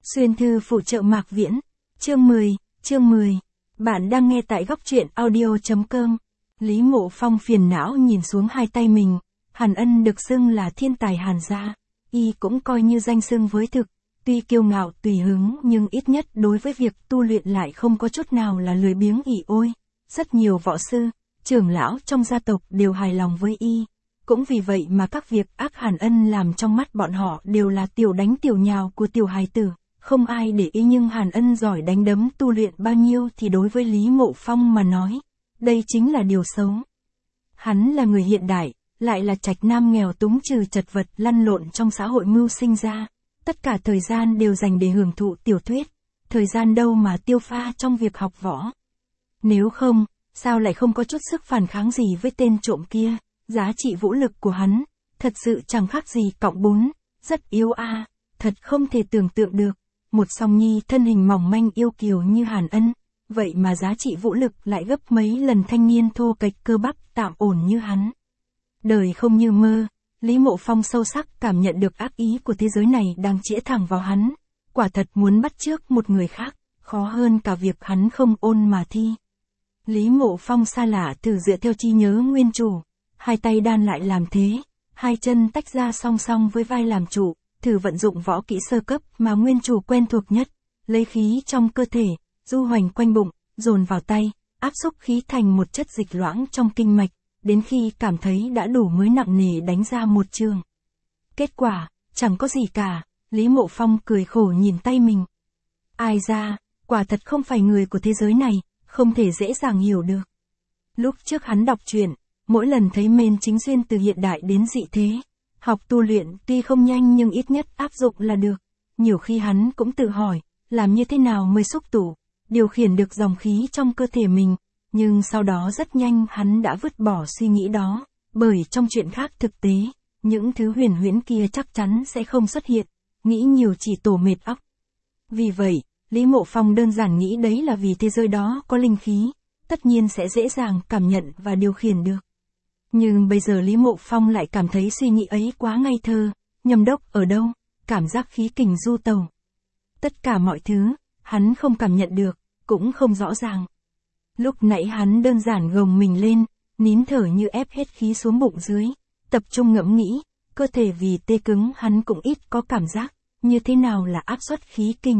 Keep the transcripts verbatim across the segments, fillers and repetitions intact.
Xuyên thư phụ trợ Mạc Viễn. Chương mười, chương mười. Bạn đang nghe tại góc truyện audio.com. Lý Mộ Phong phiền não nhìn xuống hai tay mình. Hàn Ân được xưng là thiên tài Hàn gia. Y cũng coi như danh xưng với thực. Tuy kiêu ngạo tùy hứng nhưng ít nhất đối với việc tu luyện lại không có chút nào là lười biếng ỉ ôi. Rất nhiều võ sư, trưởng lão trong gia tộc đều hài lòng với Y. Cũng vì vậy mà các việc ác Hàn Ân làm trong mắt bọn họ đều là tiểu đánh tiểu nhào của tiểu hài tử. Không ai để ý, nhưng Hàn Ân giỏi đánh đấm tu luyện bao nhiêu thì đối với Lý Mộ Phong mà nói, đây chính là điều xấu. Hắn là người hiện đại, lại là trạch nam nghèo túng trừ chật vật lăn lộn trong xã hội mưu sinh ra. Tất cả thời gian đều dành để hưởng thụ tiểu thuyết, thời gian đâu mà tiêu pha trong việc học võ. Nếu không, sao lại không có chút sức phản kháng gì với tên trộm kia, giá trị vũ lực của hắn, thật sự chẳng khác gì cọng bún, rất yếu a, à, thật không thể tưởng tượng được. Một song nhi thân hình mỏng manh yêu kiều như Hàn Ân, vậy mà giá trị vũ lực lại gấp mấy lần thanh niên thô kệch cơ bắp tạm ổn như hắn. Đời không như mơ, Lý Mộ Phong sâu sắc cảm nhận được ác ý của thế giới này đang chĩa thẳng vào hắn. Quả thật muốn bắt chước một người khác, khó hơn cả việc hắn không ôn mà thi. Lý Mộ Phong xa lạ thử dựa theo trí nhớ nguyên chủ, hai tay đan lại làm thế, hai chân tách ra song song với vai làm trụ. Thử vận dụng võ kỹ sơ cấp mà nguyên chủ quen thuộc nhất, lấy khí trong cơ thể, du hoành quanh bụng, dồn vào tay, áp xúc khí thành một chất dịch loãng trong kinh mạch, đến khi cảm thấy đã đủ mới nặng nề đánh ra một trường. Kết quả, chẳng có gì cả, Lý Mộ Phong cười khổ nhìn tay mình. Ai ra, quả thật không phải người của thế giới này, không thể dễ dàng hiểu được. Lúc trước hắn đọc truyện, mỗi lần thấy men chính duyên từ hiện đại đến dị thế. Học tu luyện tuy không nhanh nhưng ít nhất áp dụng là được. Nhiều khi hắn cũng tự hỏi, làm như thế nào mới xúc tủ, điều khiển được dòng khí trong cơ thể mình. Nhưng sau đó rất nhanh hắn đã vứt bỏ suy nghĩ đó, bởi trong chuyện khác thực tế, những thứ huyền huyễn kia chắc chắn sẽ không xuất hiện, nghĩ nhiều chỉ tổ mệt óc. Vì vậy, Lý Mộ Phong đơn giản nghĩ đấy là vì thế giới đó có linh khí, tất nhiên sẽ dễ dàng cảm nhận và điều khiển được. Nhưng bây giờ Lý Mộ Phong lại cảm thấy suy nghĩ ấy quá ngây thơ, nhầm đốc ở đâu, cảm giác khí kình du tàu. Tất cả mọi thứ, hắn không cảm nhận được, cũng không rõ ràng. Lúc nãy hắn đơn giản gồng mình lên, nín thở như ép hết khí xuống bụng dưới, tập trung ngẫm nghĩ, cơ thể vì tê cứng hắn cũng ít có cảm giác, như thế nào là áp suất khí kình.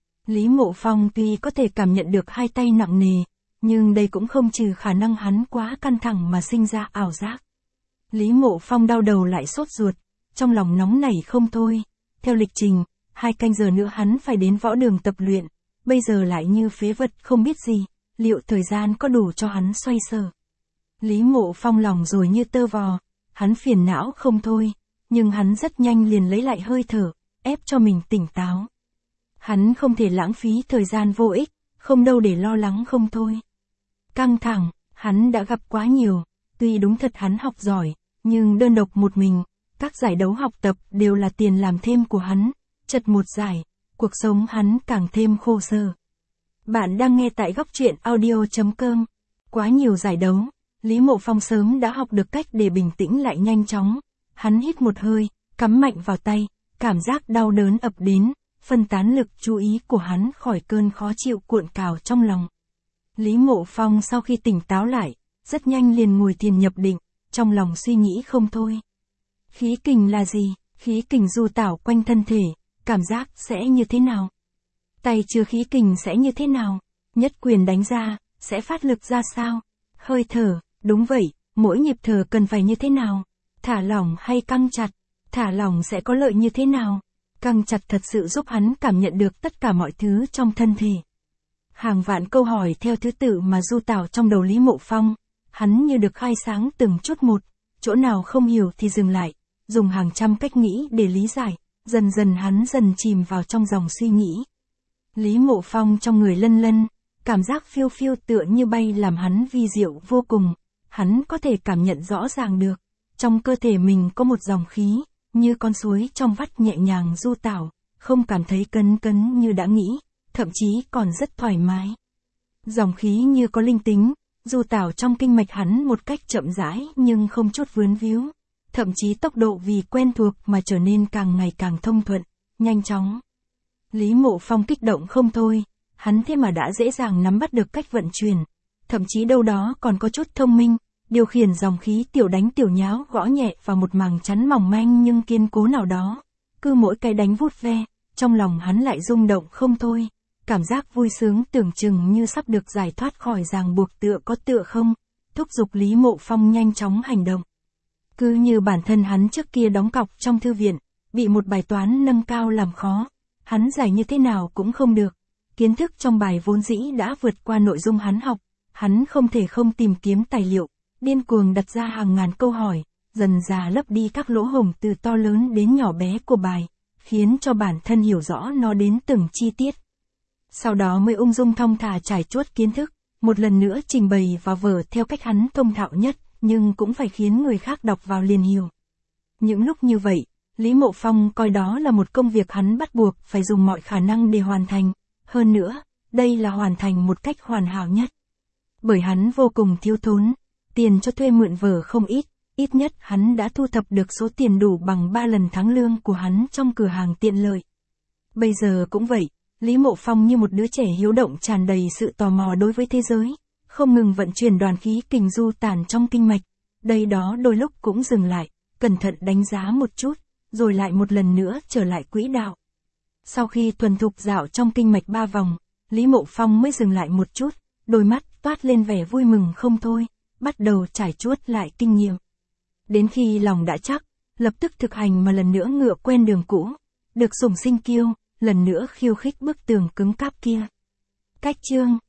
Lý Mộ Phong tuy có thể cảm nhận được hai tay nặng nề, nhưng đây cũng không trừ khả năng hắn quá căng thẳng mà sinh ra ảo giác. Lý Mộ Phong đau đầu lại sốt ruột, trong lòng nóng nảy không thôi. Theo lịch trình, hai canh giờ nữa hắn phải đến võ đường tập luyện, bây giờ lại như phế vật không biết gì, liệu thời gian có đủ cho hắn xoay sở. Lý Mộ Phong lòng rồi như tơ vò, hắn phiền não không thôi, nhưng hắn rất nhanh liền lấy lại hơi thở, ép cho mình tỉnh táo. Hắn không thể lãng phí thời gian vô ích, không đâu để lo lắng không thôi. Căng thẳng, hắn đã gặp quá nhiều, tuy đúng thật hắn học giỏi, nhưng đơn độc một mình, các giải đấu học tập đều là tiền làm thêm của hắn, chật một giải, cuộc sống hắn càng thêm khổ sở. Bạn đang nghe tại góc truyện audio.com. Quá nhiều giải đấu, Lý Mộ Phong sớm đã học được cách để bình tĩnh lại nhanh chóng. Hắn hít một hơi, cắm mạnh vào tay, cảm giác đau đớn ập đến, phân tán lực chú ý của hắn khỏi cơn khó chịu cuộn cào trong lòng. Lý Mộ Phong sau khi tỉnh táo lại, rất nhanh liền ngồi thiền nhập định, trong lòng suy nghĩ không thôi. Khí kình là gì? Khí kình du tảo quanh thân thể, cảm giác sẽ như thế nào? Tay chứa khí kình sẽ như thế nào? Nhất quyền đánh ra, sẽ phát lực ra sao? Hơi thở, đúng vậy, mỗi nhịp thở cần phải như thế nào? Thả lỏng hay căng chặt? Thả lỏng sẽ có lợi như thế nào? Căng chặt thật sự giúp hắn cảm nhận được tất cả mọi thứ trong thân thể. Hàng vạn câu hỏi theo thứ tự mà du tảo trong đầu Lý Mộ Phong, hắn như được khai sáng từng chút một, chỗ nào không hiểu thì dừng lại, dùng hàng trăm cách nghĩ để lý giải, dần dần hắn dần chìm vào trong dòng suy nghĩ. Lý Mộ Phong trong người lân lân, cảm giác phiêu phiêu tựa như bay làm hắn vi diệu vô cùng, hắn có thể cảm nhận rõ ràng được, trong cơ thể mình có một dòng khí, như con suối trong vắt nhẹ nhàng du tảo, không cảm thấy cấn cấn như đã nghĩ. Thậm chí còn rất thoải mái. Dòng khí như có linh tính, du tảo trong kinh mạch hắn một cách chậm rãi nhưng không chút vướng víu. Thậm chí tốc độ vì quen thuộc mà trở nên càng ngày càng thông thuận, nhanh chóng. Lý Mộ Phong kích động không thôi, hắn thế mà đã dễ dàng nắm bắt được cách vận chuyển, thậm chí đâu đó còn có chút thông minh, điều khiển dòng khí tiểu đánh tiểu nháo gõ nhẹ vào một màng chắn mỏng manh nhưng kiên cố nào đó. Cứ mỗi cái đánh vút ve, trong lòng hắn lại rung động không thôi, cảm giác vui sướng tưởng chừng như sắp được giải thoát khỏi ràng buộc tựa có tựa không, thúc giục Lý Mộ Phong nhanh chóng hành động. Cứ như bản thân hắn trước kia đóng cọc trong thư viện, bị một bài toán nâng cao làm khó, hắn giải như thế nào cũng không được. Kiến thức trong bài vốn dĩ đã vượt qua nội dung hắn học, hắn không thể không tìm kiếm tài liệu, điên cuồng đặt ra hàng ngàn câu hỏi, dần dà lấp đi các lỗ hổng từ to lớn đến nhỏ bé của bài, khiến cho bản thân hiểu rõ nó đến từng chi tiết. Sau đó mới ung dung thong thả trải chuốt kiến thức, một lần nữa trình bày vào vở theo cách hắn thông thạo nhất, nhưng cũng phải khiến người khác đọc vào liền hiểu. Những lúc như vậy, Lý Mộ Phong coi đó là một công việc hắn bắt buộc phải dùng mọi khả năng để hoàn thành, hơn nữa, đây là hoàn thành một cách hoàn hảo nhất. Bởi hắn vô cùng thiếu thốn, tiền cho thuê mượn vở không ít, ít nhất hắn đã thu thập được số tiền đủ bằng ba lần tháng lương của hắn trong cửa hàng tiện lợi. Bây giờ cũng vậy, Lý Mộ Phong như một đứa trẻ hiếu động tràn đầy sự tò mò đối với thế giới, không ngừng vận chuyển đoàn khí kình du tản trong kinh mạch, đây đó đôi lúc cũng dừng lại, cẩn thận đánh giá một chút, rồi lại một lần nữa trở lại quỹ đạo. Sau khi thuần thục dạo trong kinh mạch ba vòng, Lý Mộ Phong mới dừng lại một chút, đôi mắt toát lên vẻ vui mừng không thôi, bắt đầu trải chuốt lại kinh nghiệm. Đến khi lòng đã chắc, lập tức thực hành mà lần nữa ngựa quen đường cũ, được sủng sinh kiêu, lần nữa khiêu khích bức tường cứng cáp kia. Cách chương